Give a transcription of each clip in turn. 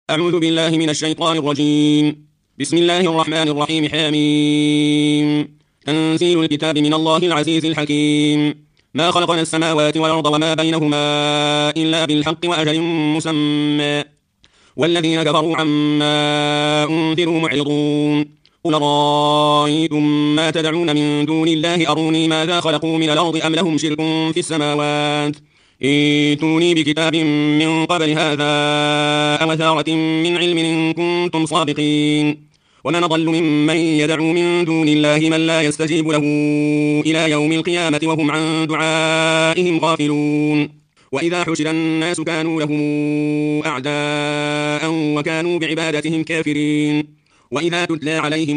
أعوذ بالله من الشيطان الرجيم. بسم الله الرحمن الرحيم. حميم. تنزيل الكتاب من الله العزيز الحكيم. ما خلقنا السماوات والأرض وما بينهما إلا بالحق وأجل مسمى، والذين كفروا عما أنذروا معرضون. قل رأيتم ما تدعون من دون الله أروني ماذا خلقوا من الأرض أم لهم شرك في السماوات، ائتوني بكتاب من قبل هذا أو أثارة من علم إن كنتم صادقين. ومن أضل ممن يدعو من دون الله من لا يستجيب له إلى يوم القيامة وهم عن دعائهم غافلون. وإذا حشر الناس كانوا لهم أعداء وكانوا بعبادتهم كافرين. وإذا تتلى عليهم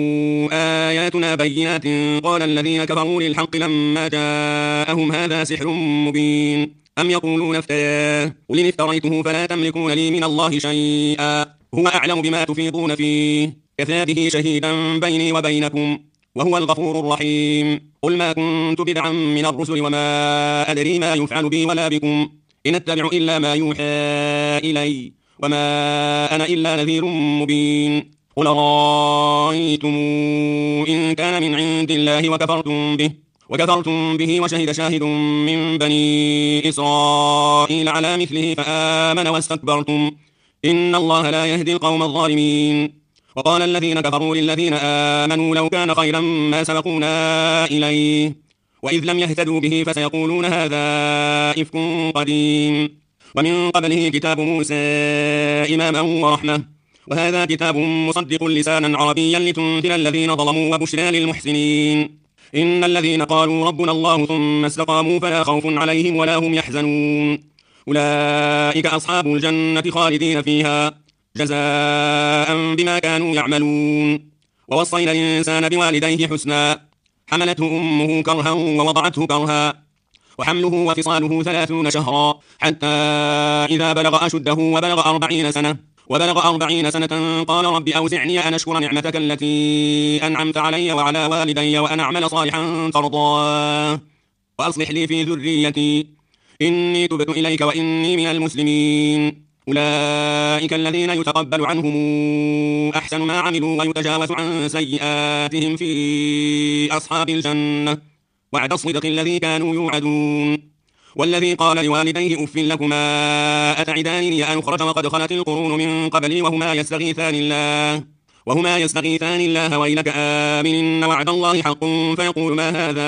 آياتنا بينات قال الذين كفروا للحق لما جاءهم هذا سحر مبين. أم يقولون افتراه، قل إن افتريته فلا تملكون لي من الله شيئا، هو أعلم بما تفيضون فيه، كفى به شهيدا بيني وبينكم وهو الغفور الرحيم. قل ما كنت بدعا من الرسل وما أدري ما يفعل بي ولا بكم، إن أتبع إلا ما يوحى إلي وما أنا إلا نذير مبين. قل رأيتم إن كان من عند الله وكفرتم به وشهد شاهد من بني إسرائيل على مثله فآمن واستكبرتم، إن الله لا يهدي القوم الظالمين. وقال الذين كفروا للذين آمنوا لو كان خيرا ما سبقونا إليه، وإذ لم يهتدوا به فسيقولون هذا إفك قديم. ومن قبله كتاب موسى إماما ورحمة، وهذا كتاب مصدق لسانا عربيا لتنذر الذين ظلموا وبشرى للمحسنين. إن الذين قالوا ربنا الله ثم استقاموا فلا خوف عليهم ولا هم يحزنون، أولئك أصحاب الجنة خالدين فيها جزاء بما كانوا يعملون. ووصينا الإنسان بوالديه حسنا، حملته أمه كرها ووضعته كرها، وحمله وفصاله 30 شهرا حتى إذا بلغ أشده وبلغ 40 سنة قال رب أوزعني أن أشكر نعمتك التي أنعمت علي وعلى والدي وأن أعمل صالحا ترضاه وأصلح لي في ذريتي إني تبت إليك وإني من المسلمين. أولئك الذين يتقبل عنهم أحسن ما عملوا ويتجاوز عن سيئاتهم في أصحاب الجنة، وعد الصدق الذي كانوا يوعدون. والذي قال لوالديه أف لكما أتعدانني أن أخرج وقد خلت القرون من قبلي وهما يستغيثان الله ويلك آمن إن وعد الله حق فيقول ما هذا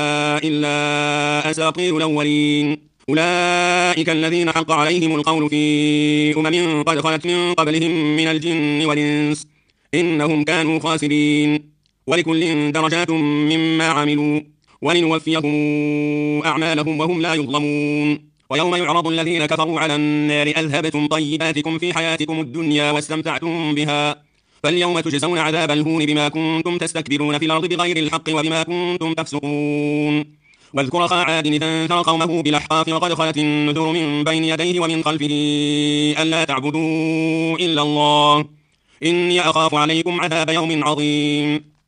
إلا أساطير الأولين. أولئك الذين حق عليهم القول في أمم قد خلت من قبلهم من الجن والإنس إنهم كانوا خاسرين. ولكل درجات مما عملوا ولنوفيهم أعمالهم وهم لا يظلمون. ويوم يعرض الذين كفروا على النار أذهبتم طيباتكم في حياتكم الدنيا واستمتعتم بها، فاليوم تجزون عذاب الهون بما كنتم تستكبرون في الأرض بغير الحق وبما كنتم تفسقون. واذكر أخا عاد إذ أنذر قومه بالأحقاف وقد خلت النذر من بين يديه ومن خلفه ألا تعبدوا إلا الله إني أخاف عليكم عذاب يوم عظيم.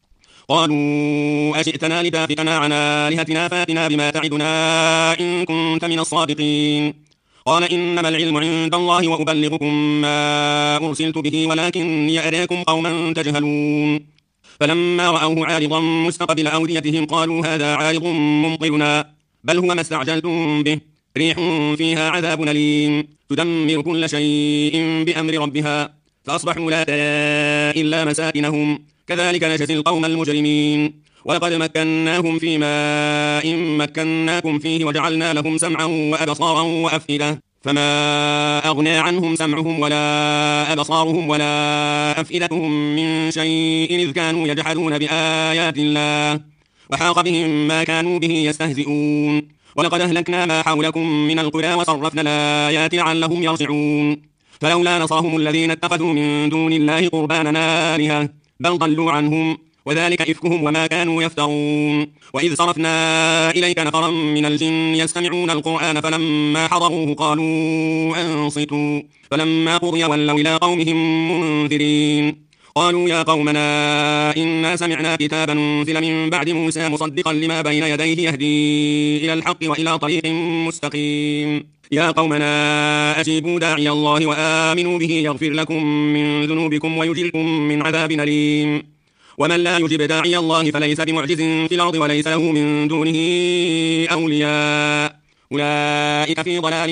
قالوا أجئتنا لتافكنا عن آلهتنا فاتنا بما تعدنا إن كنت من الصادقين. قال إنما العلم عند الله وأبلغكم ما أرسلت به ولكني أراكم قوما تجهلون. فلما رأوه عارضا مستقبل أوديتهم قالوا هذا عارض ممطرنا بل هو ما استعجلتم به ريح فيها عذاب أليم تدمر كل شيء بأمر ربها فأصبحوا لا ترى إلا مساكنهم كذلك نجزي القوم المجرمين. ولقد مكناهم في ماء مكناكم فيه وجعلنا لهم سمعا وأبصارا وأفئدة فما أغنى عنهم سمعهم ولا أبصارهم ولا أفئدتهم من شيء إذ كانوا يجحدون بآيات الله وحاق بهم ما كانوا به يستهزئون. ولقد أهلكنا ما حولكم من القرى وصرفنا الآيات لعلهم يرجعون. فلولا نصرهم الذين اتخذوا من دون الله قربانا آلهة بل ضلوا عنهم وذلك إفكهم وما كانوا يفترون. وإذ صرفنا إليك نفرا من الجن يستمعون القرآن فلما حضروه قالوا أنصتوا فلما قضي ولوا إلى قومهم منذرين. قالوا يا قومنا إنا سمعنا كتابا أنزل من بعد موسى مصدقا لما بين يديه يهدي إلى الحق وإلى طريق مستقيم يا قومنا أجيبوا داعي الله وآمنوا به يغفر لكم من ذنوبكم ويجركم من عذاب أليم ومن لا يجب داعي الله فليس بمعجز في الأرض وليس له من دونه أولياء أولئك في ضلال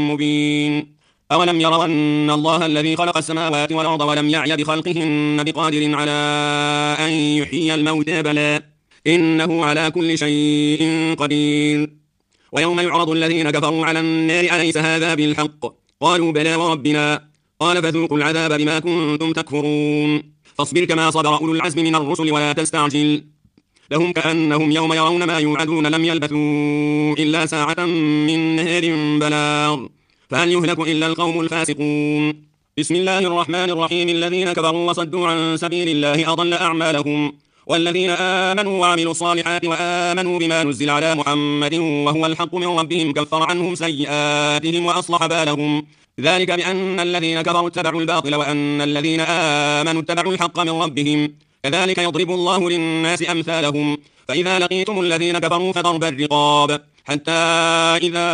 مبين أولم يروا أن الله الذي خلق السماوات والأرض ولم يعي بخلقهن بقادر على أن يحيي الموتى بلى إنه على كل شيء قدير ويوم يعرض الذين كفروا على النار أليس هذا بالحق قالوا بلى وربنا قال فذوقوا العذاب بما كنتم تكفرون فاصبر كما صبر أولو العزم من الرسل ولا تستعجل لهم كأنهم يوم يرون ما يوعدون لم يلبثوا إلا ساعة من نهار بلاغ فهل يهلك إلا القوم الفاسقون بسم الله الرحمن الرحيم الذين كفروا وصدوا عن سبيل الله أضل أعمالهم والذين آمنوا وعملوا الصالحات وآمنوا بما نزل على محمد وهو الحق من ربهم كفر عنهم سيئاتهم وأصلح بالهم ذلك بأن الذين كفروا اتبعوا الباطل وأن الذين آمنوا اتبعوا الحق من ربهم كذلك يضرب الله للناس أمثالهم فإذا لقيتم الذين كفروا فضرب الرقاب حتى إذا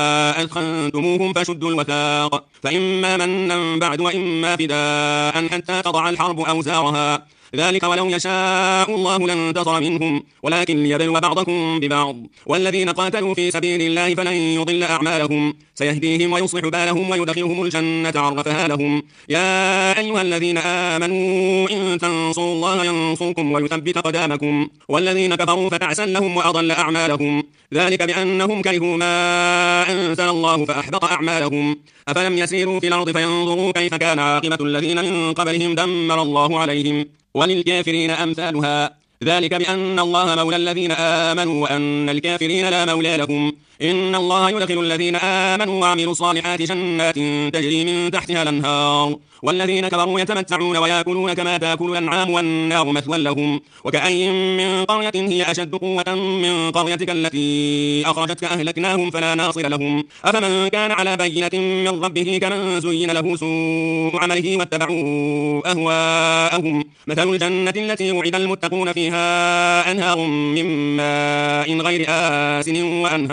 أثخنتموهم فشدوا الوثاق فإما منا بعد وإما فداء حتى تضع الحرب أوزارها ذلك ولو يشاء الله لانتصر منهم ولكن ليبلو بعضكم ببعض والذين قاتلوا في سبيل الله فلن يضل أعمالهم سيهديهم ويصلح بالهم ويدخلهم الجنة عرفها لهم يا أيها الذين آمنوا إن تنصروا الله ينصركم ويثبت قدامكم والذين كفروا فتعسا لهم وأضل أعمالهم ذلك بأنهم كرهوا ما أنزل الله فأحبط أعمالهم أفلم يسيروا في الأرض فينظروا كيف كان عاقبة الذين من قبلهم دمر الله عليهم وللكافرين أمثالها ذلك بأن الله مولى الذين آمنوا وأن الكافرين لا مولى لهم إن الله يدخل الذين آمنوا وعملوا الصالحات جنات تجري من تحتها الأنهار والذين كفروا يتمتعون ويأكلون كما تأكل الأنعام والنار مثوى لهم وكأين من قرية هي أشد قوة من قريتك التي أخرجتك أهلكناهم فلا ناصر لهم أفمن كان على بينة من ربه كمن زين له سوء عمله واتبعوا أهواءهم مثل الجنة التي وعد المتقون فيها أنهار من ماء غير آسن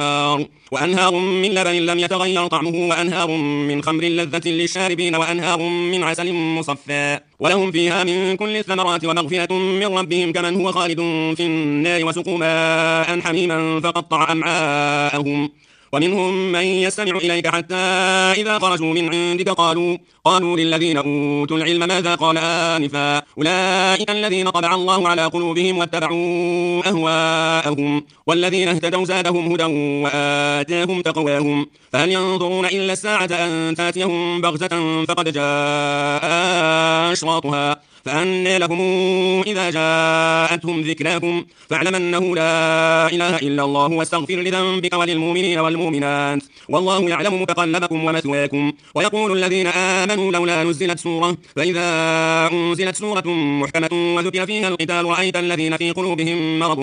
وأنهار من لبن لم يتغير طعمه وأنهار من خمر لذة للشاربين وأنهار من عسل مصفى ولهم فيها من كل الثمرات ومغفرة من ربهم كمن هو خالد في النار وسقوا ماء حميما فقطع أمعاءهم ومنهم من يستمع إليك حتى إذا خرجوا من عندك قالوا للذين أوتوا العلم ماذا قال آنفا أولئك الذين طبع الله على قلوبهم واتبعوا أهواءهم والذين اهتدوا زادهم هدى وآتاهم تقواهم فهل ينظرون إلا الساعة أن تأتيهم بغتة فقد جاء أشراطها فأنى لهم إذا جاءتهم ذكراكم فاعلم أنه لا إله إلا الله واستغفر لذنبك وللمؤمنين والمؤمنات والله يعلم متقلبكم ومثواكم ويقول الذين آمنوا لولا نزلت سورة فإذا أنزلت سورة محكمة وذكر فيها القتال رأيت الذين في قلوبهم مرض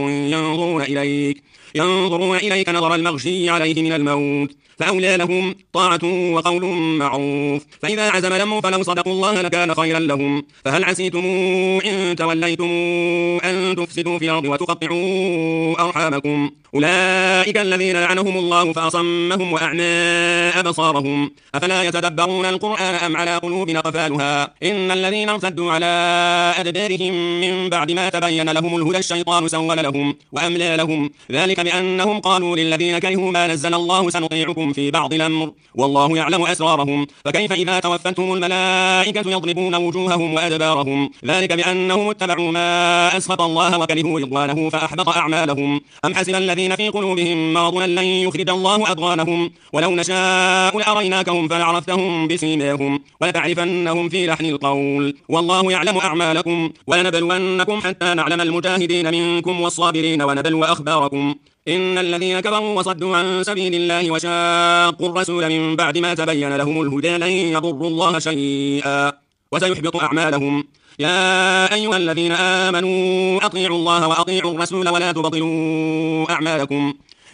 ينظرون إليك نظر المغشي عليه من الموت فأولى لهم طاعة وقول معروف فإذا عزم الأمر فلو صدقوا الله لكان خيرا لهم فهل عسيتم إن توليتم أن تفسدوا في الأرض وتقطعوا أرحامكم أولئك الذين لعنهم الله فأصمهم وأعمى أبصارهم أفلا يتدبرون القرآن أم على قلوب أقفالها إن الذين ارتدوا على أدبارهم من بعد ما تبين لهم الهدى الشيطان سول لهم وأملى لهم ذلك بأنهم قالوا للذين كرهوا ما نزل الله سنطيعكم في بعض الأمر والله يعلم أسرارهم فكيف إذا توفتهم الملائكة يضربون وجوههم وأدبارهم ذلك بأنهم اتبعوا ما أسخط الله وكرهوا رضوانه فأحبط أعمالهم أم حسب الذين في قلوبهم مرض لن يخرج الله أضغانهم ولو نشاء لأريناكهم فلعرفتهم بسيماهم ولتعرفنهم في لحن القول والله يعلم أعمالكم ولنبلونكم حتى نعلم المجاهدين منكم والصابرين ونبلو أخباركم إن الذين كفروا وصدوا عن سبيل الله وشاقوا الرسول من بعد ما تبين لهم الهدى لن يضروا الله شيئا وسيحبط أعمالهم يا أيها الذين آمنوا أطيعوا الله وأطيعوا الرسول ولا تبطلوا أعمالكم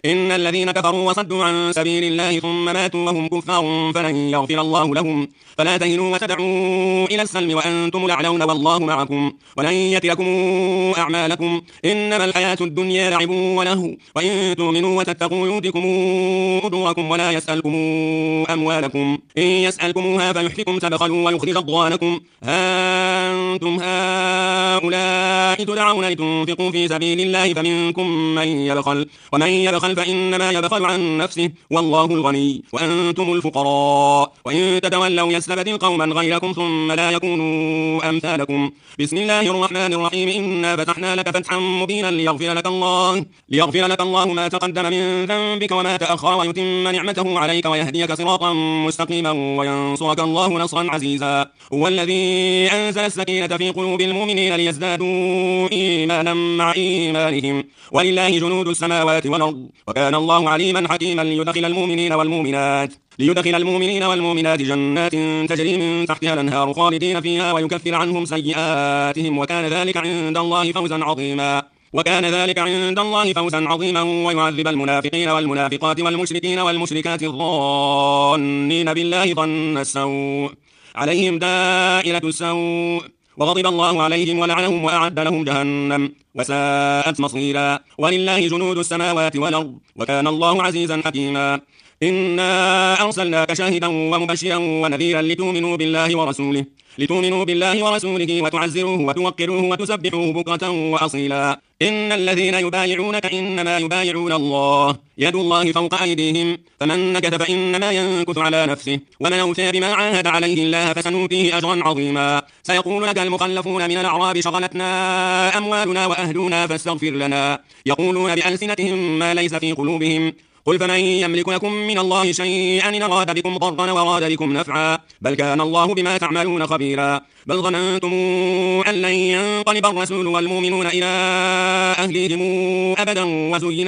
إن الذين كفروا وصدوا عن سبيل الله ثم ماتوا وهم كفار فلن يغفر الله لهم. فلا تهنوا وتدعوا إلى السلم وأنتم الأعلون والله معكم ولن يتركم أعمالكم. إنما الحياة الدنيا لعب ولهو وإن تؤمنوا وتتقوا يؤتكم أجوركم ولا يسألكم أموالكم. إن يسألكموها فيحفكم تبخلوا ويخرج أضغانكم. أنتم هؤلاء تدعون لتنفقوا في سبيل الله فمنكم من يبخل ومن يبخل فإنما يبخل عن نفسه والله الغني وأنتم الفقراء. وإن تتولوا يستبدل قوما غيركم ثم لا يكونوا أمثالكم. بسم الله الرحمن الرحيم. إنا فتحنا لك فتحا مبينا ليغفر لك الله ما تقدم من ذنبك وما تأخر ويتم نعمته عليك ويهديك صراطا مستقيما وينصرك الله نصرا عزيزا. هو الذي أنزل السكينة في قلوب المؤمنين ليزدادوا إيمانا مع إيمانهم ولله جنود السماوات والأرض وكان الله عليما حكيما. ليدخل المؤمنين والمؤمنات جنات تجري من تحتها الأنهار خالدين فيها ويكفر عنهم سيئاتهم وكان ذلك عند الله فوزا عظيما. ويعذب المنافقين والمنافقات والمشركين والمشركات الظانين بالله ظن السوء عليهم دائرة السوء وغضب الله عليهم ولعنهم وأعد لهم جهنم وساءت مصيرا. ولله جنود السماوات والأرض وكان الله عزيزا حكيما. إنا أرسلناك شاهدا ومبشرا ونذيرا لتؤمنوا بالله ورسوله وتعزروه وتوقروه وتسبحوه بكرة وأصيلا. إن الذين يبايعونك إنما يبايعون الله يد الله فوق أيديهم فمن نكث فإنما ينكث على نفسه ومن أوفى بما عاهد عليه الله فسنؤتيه أجرا عظيما. سيقول لك المخلفون من الأعراب شغلتنا أموالنا وأهلنا فاستغفر لنا يقولون بألسنتهم ما ليس في قلوبهم قل فمن يملك لكم من الله شيئا إن أراد بكم ضرا وأراد بكم نفعا بل كان الله بما تعملون خبيرا. بل ظننتم أن لن ينقلب الرسول والمؤمنون إلى أهليهم أبدا وزين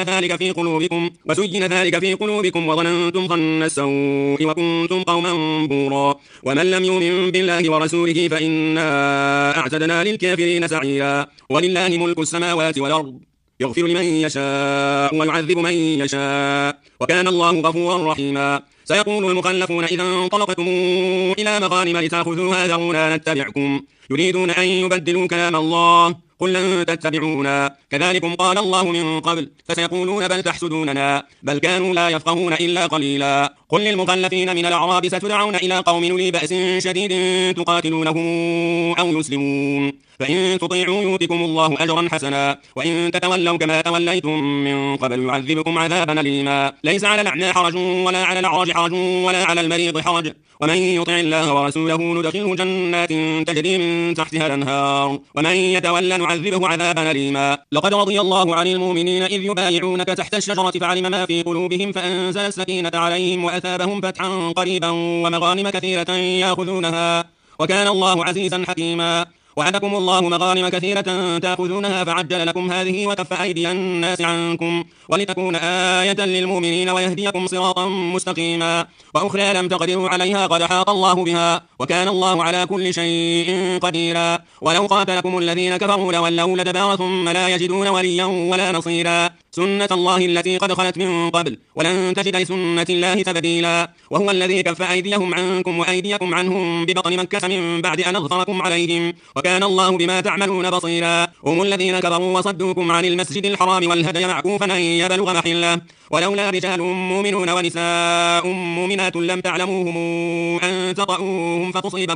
ذلك في قلوبكم وظننتم ظن السوء وكنتم قوما بورا. ومن لم يؤمن بالله ورسوله فإنا أعتدنا للكافرين سعيرا. ولله ملك السماوات والأرض يغفر لمن يشاء ويعذب من يشاء وكان الله غفورا رحيما. سيقول المخلفون إذا انطلقتم إلى مغانم لتأخذوها ذرونا نتبعكم يريدون أن يبدلوا كلام الله قل لن تتبعونا كذلكم قال الله من قبل فسيقولون بل تحسدوننا بل كانوا لا يفقهون إلا قليلا. قل للمخلفين من الأعراب ستدعون إلى قوم أولي بأس شديد تقاتلونهم أو يسلمون فإن تطيعوا يؤتكم الله أجرا حسنا وإن تتولوا كما توليتم من قبل يعذبكم عذابا أليما. ليس على الأعمى حرج ولا على الأعرج حرج ولا على المريض حرج ومن يطع الله ورسوله ندخله جنات تجري من تحتها الأنهار ومن يتولى نعذبه عذابا أليما. لقد رضي الله عن المؤمنين إذ يبايعونك تحت الشجرة فعلم ما في قلوبهم فأنزل السكينة عليهم وأثابهم فتحا قريبا ومغانم كثيرة يأخذونها وكان الله عزيزا حكيما. وعدكم الله مغانم كثيرة تأخذونها فعجل لكم هذه وكف أيدي الناس عنكم ولتكون آية للمؤمنين ويهديكم صراطا مستقيما. وأخرى لم تقدروا عليها قد حاط الله بها وكان الله على كل شيء قديرا. ولو قاتلكم الذين كفروا لولوا الأدبار ثم لا يجدون وليا ولا نصيرا. سنة الله التي قد خلت من قبل ولن تجد لسنة الله تبديلا. وهو الذي كف أيديهم عنكم وأيديكم عنهم ببطن مكة من بعد أن أظفركم عليهم وكان الله بما تعملون بصيرا. هم الذين كفروا وصدوكم عن المسجد الحرام والهدي معكوفا أن يبلغ محله ولولا رجال مؤمنون ونساء مؤمنات لم تعلموهم أن تطؤوهم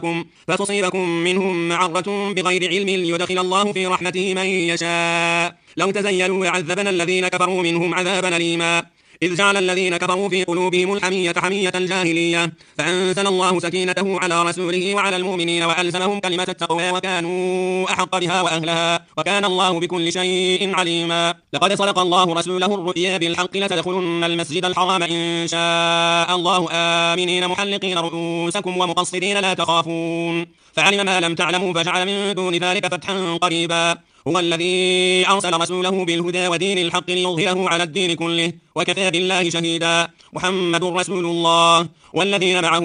فتصيبكم منهم معرة بغير علم ليدخل الله في رحمته من يشاء. لو تزيلوا يعذبنا الذين كفروا منهم عذابا أليما. إذ جعل الذين كفروا في قلوبهم الحمية حمية الجاهلية فأنزل الله سكينته على رسوله وعلى المؤمنين وألزمهم كلمة التقوى وكانوا أحق بها وأهلها وكان الله بكل شيء عليما. لقد صدق الله رسوله الرؤيا بالحق لتدخلن المسجد الحرام إن شاء الله آمنين محلقين رؤوسكم ومقصرين لا تخافون فعلم ما لم تعلموا فجعل من دون ذلك فتحا قريبا. هو الذي أرسل رسوله بالهدى ودين الحق ليظهره على الدين كله وكفى بالله شهيدا. محمد رسول الله والذين معه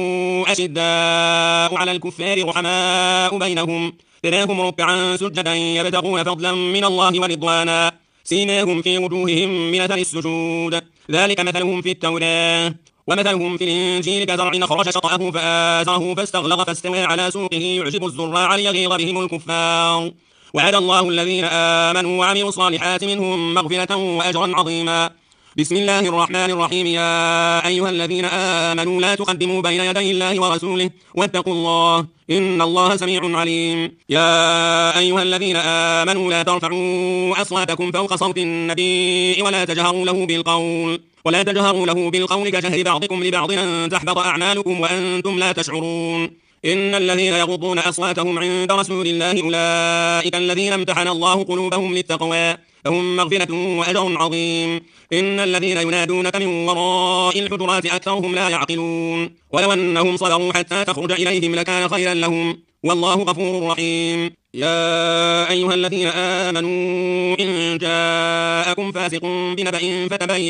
أشداء على الكفار رحماء بينهم تراهم ركعا سجدا يبتغون فضلا من الله ورضوانا سيماهم في وجوههم من أثر السجود، ذلك مثلهم في التوراة ومثلهم في الإنجيل كزرع أخرج شطأه فآزره فاستغلظ فاستوى على سوقه يعجب الزراع ليغيظ بهم الكفار. وعد الله الذين آمنوا وعملوا الصالحات منهم مغفرة وأجرا عظيما. بسم الله الرحمن الرحيم. يا أيها الذين آمنوا لا تقدموا بين يدي الله ورسوله واتقوا الله إن الله سميع عليم. يا أيها الذين آمنوا لا ترفعوا أصواتكم فوق صوت النبي ولا تجهروا له بالقول كجهر بعضكم لبعض أن تحبط أعمالكم وأنتم لا تشعرون. إن الذين يغضون أصواتهم عند رسول الله أولئك الذين امتحن الله قلوبهم للتقوى لهم مغفرة وأجر عظيم. إن الذين ينادونك من وراء الحجرات أكثرهم لا يعقلون. ولو أنهم صبروا حتى تخرج إليهم لكان خيرا لهم والله غفور رحيم. يا أيها الذين آمنوا إن جاءكم فاسق بنبأ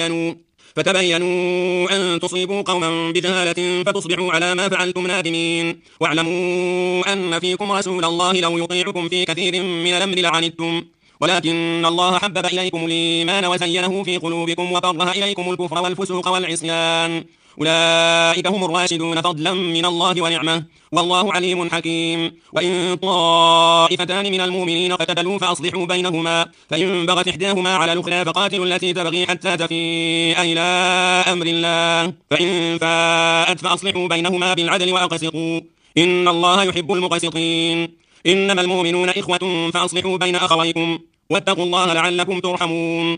فتبينوا أن تصيبوا قوما بجهالة فتصبحوا على ما فعلتم نادمين. واعلموا أن فيكم رسول الله لو يطيعكم في كثير من الأمر لعنتم ولكن الله حبب إليكم الإيمان وزينه في قلوبكم وكره إليكم الكفر والفسوق والعصيان أولئك هم الراشدون فضلا من الله ونعمة والله عليم حكيم. وإن طائفتان من المؤمنين اقتتلوا فأصلحوا بينهما فإن بغت إحداهما على الأخرى فقاتلوا التي تبغي حتى تفيء إلى أمر الله فإن فاءت فأصلحوا بينهما بالعدل وأقسطوا إن الله يحب المقسطين. إنما المؤمنون إخوة فأصلحوا بين أخويكم واتقوا الله لعلكم ترحمون.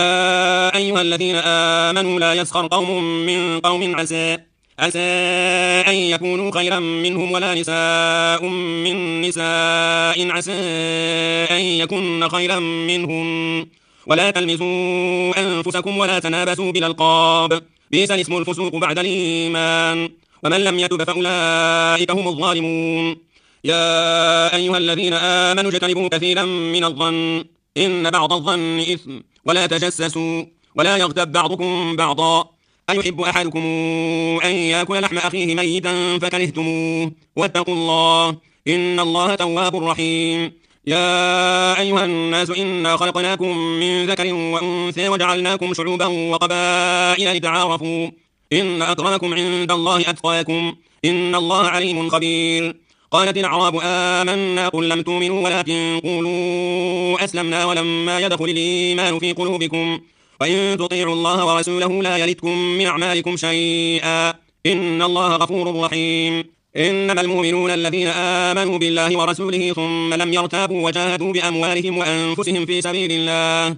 يا أيها الذين آمنوا لا يسخر قوم من قوم عسى أن يكونوا خيرا منهم ولا نساء من نساء عسى أن يكون خيرا منهم ولا تلمزوا أنفسكم ولا تنابسوا بالألقاب بئس الاسم الفسوق بعد الإيمان ومن لم يتب فأولئك هم الظالمون. يا أيها الذين آمنوا اجتنبوا كثيرا من الظن إن بعض الظن إثم ولا تجسسوا ولا يغتب بعضكم بعضا أيحب أحدكم أن يأكل لحم أخيه ميتا فكرهتموه واتقوا الله إن الله تواب رحيم. يا أيها الناس إنا خلقناكم من ذكر وأنثى وجعلناكم شعوبا وقبائل لتعارفوا إن أكرمكم عند الله أتقاكم إن الله عليم خبير. قالت الأعراب آمنا قل لم تؤمنوا ولكن قولوا أسلمنا ولما يدخل الإيمان في قلوبكم وإن تطيعوا الله ورسوله لا يلتكم من أعمالكم شيئا إن الله غفور رحيم. إنما المؤمنون الذين آمنوا بالله ورسوله ثم لم يرتابوا وجاهدوا بأموالهم وأنفسهم في سبيل الله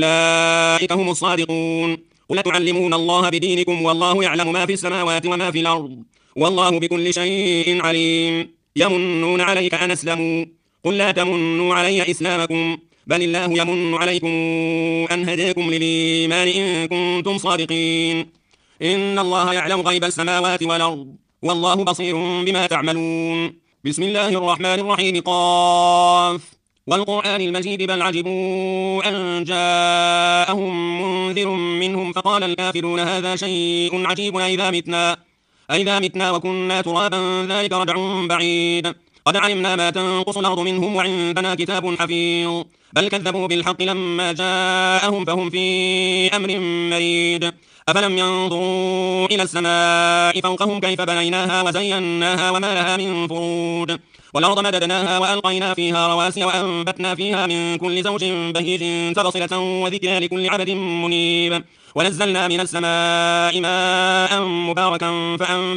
أولئك هم الصادقون. قل تعلمون الله بدينكم والله يعلم ما في السماوات وما في الأرض والله بكل شيء عليم. يمنون عليك أن أسلموا قل لا تمنوا علي إسلامكم بل الله يمن عليكم أن هداكم للإيمان إن كنتم صادقين. إن الله يعلم غيب السماوات والأرض والله بصير بما تعملون. بسم الله الرحمن الرحيم. قاف والقرآن المجيد بل عجبوا أن جاءهم منذر منهم فقال الكافرون هذا شيء عجيب أئذا متنا وكنا ترابا ذلك رجع بعيد قد علمنا ما تنقص الأرض منهم وعندنا كتاب حفيظ بل كذبوا بالحق لما جاءهم فهم في أمر مريد. أفلم ينظروا إلى السماء فوقهم كيف بنيناها وزيناها وما لها من فروج والأرض مددناها وألقينا فيها رواسي وأنبتنا فيها من كل زوج بهيج تبصرة وذكرى لكل عبد منيب ونزلنا من السماء ماء مباركا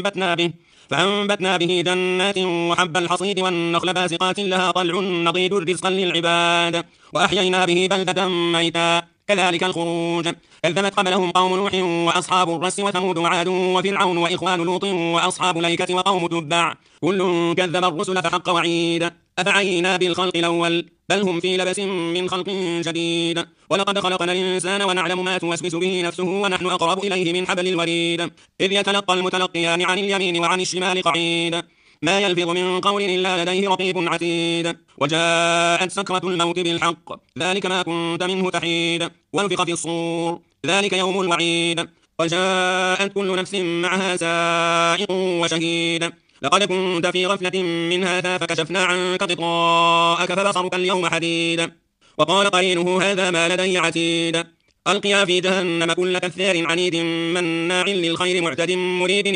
فأنبتنا به جنات وحب الحصيد والنخل باسقات لها طلع نضيد رزقا للعباد وأحيينا به بلدة ميتا كذلك الخروج. كذبت قبلهم قوم نوح وأصحاب الرس وثمود وعاد وفرعون وإخوان لوط وأصحاب الأيكة وقوم تبع كل كذب الرسل فحق وعيد. أفعينا بالخلق الأول بل هم في لبس من خلق جديد ولقد خلقنا الإنسان ونعلم ما توسوس به نفسه ونحن أقرب إليه من حبل الوريد إذ يتلقى المتلقيان عن اليمين وعن الشمال قعيد ما يلفظ من قول إلا لديه رقيب عتيد وجاءت سكرة الموت بالحق ذلك ما كنت منه تحيد ونفخ في الصور ذلك يوم الوعيد وجاءت كل نفس معها سائق وشهيد لقد كنت في غفلة من هذا فكشفنا عنك غطاءك فبصرك اليوم حديد وقال قرينه هذا ما لدي عتيد ألقيا في جهنم كل كفار عنيد مناع للخير معتد مريب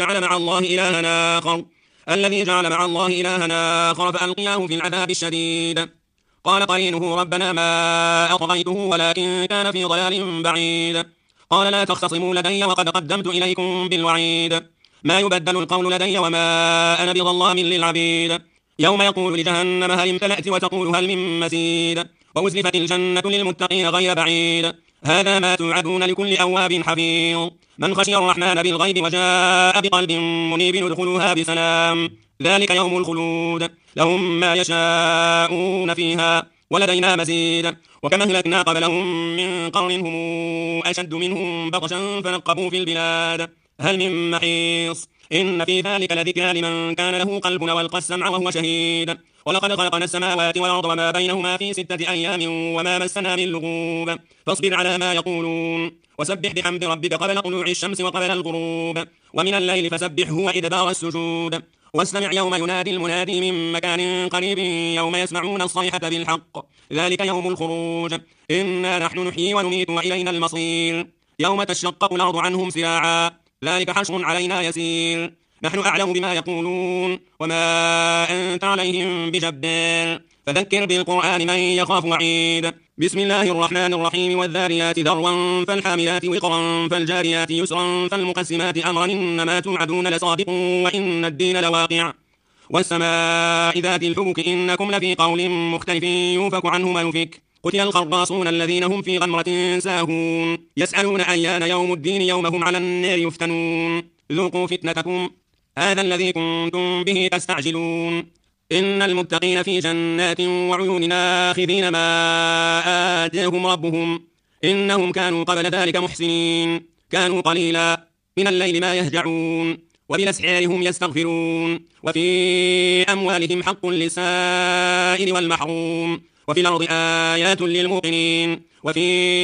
الذي جعل مع الله إلها آخر فألقياه في العذاب الشديد قال قرينه ربنا ما أطغيته ولكن كان في ضلال بعيد قال لا تختصموا لدي وقد قدمت إليكم بالوعيد ما يبدل القول لدي وما أنا بظلام للعبيد يوم يقول لجهنم هل امتلأت وتقول هل من مزيد وأزلفت الجنة للمتقين غير بعيد هذا ما توعدون لكل أواب حفيظ من خشي الرحمن بالغيب وجاء بقلب منيب ادخلوها بسلام ذلك يوم الخلود لهم ما يشاءون فيها ولدينا مزيد وكما أهلكنا قبلهم من قرن هم أشد منهم بطشا فنقبوا في البلاد هل من محيص إن في ذلك لذكرى لمن كان له قلب والقى السمع وهو شهيد ولقد خلقنا السماوات والأرض وما بينهما في 6 أيام وما مسنا من لغوب فاصبر على ما يقولون وسبح بحمد ربك قبل طلوع الشمس وقبل الغروب ومن الليل فسبحه وإدبار السجود واستمع يوم ينادي المنادي من مكان قريب يوم يسمعون الصيحة بالحق ذلك يوم الخروج إنا نحن نحيي ونميت وإلينا المصير يوم تشقق الأرض عنهم سراعا ذلك حشر علينا يسير نحن أعلم بما يقولون وما أنت عليهم بجبار فذكر بالقرآن من يخاف وعيد بسم الله الرحمن الرحيم والذاريات ذروا فالحاملات وقرا فالجاريات يسرا فالمقسمات أمرا إنما توعدون لصادق وإن الدين لواقع والسماء ذات الحبك إنكم لفي قول مختلف يوفك عنه ما يفك قتل الخراصون الذين هم في غمرة ساهون يسألون أيان يوم الدين يوم هم على النار يفتنون ذوقوا فتنتكم هذا الذي كنتم به تستعجلون إن المتقين في جنات وعيون آخذين ما آتاهم ربهم إنهم كانوا قبل ذلك محسنين كانوا قليلا من الليل ما يهجعون وبالأسحار هم يستغفرون وفي أموالهم حق للسائل والمحروم وفي الأرض آيات للموقنين وفي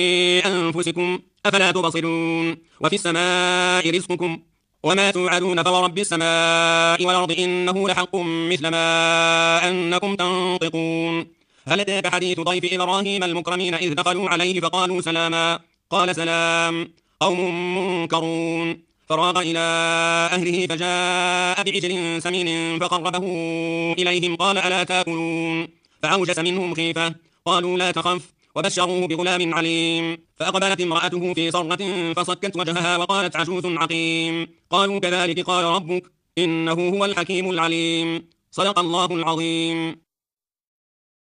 أنفسكم أفلا تبصرون وفي السماء رزقكم وما توعدون فورب السماء والأرض إنه لحق مثل ما أنكم تنطقون هل أتاك حديث ضيف إبراهيم المكرمين إذ دخلوا عليه فقالوا سلاما قال سلام قوم منكرون فراغ إلى أهله فجاء بعجل سمين فقربه إليهم قال ألا تأكلون فأوجس منهم خيفة قالوا لا تخف وبشروه بغلام عليم فأقبلت امرأته في صرة فصكت وجهها وقالت عجوز عقيم قالوا كذلك قال ربك إنه هو الحكيم العليم صدق الله العظيم.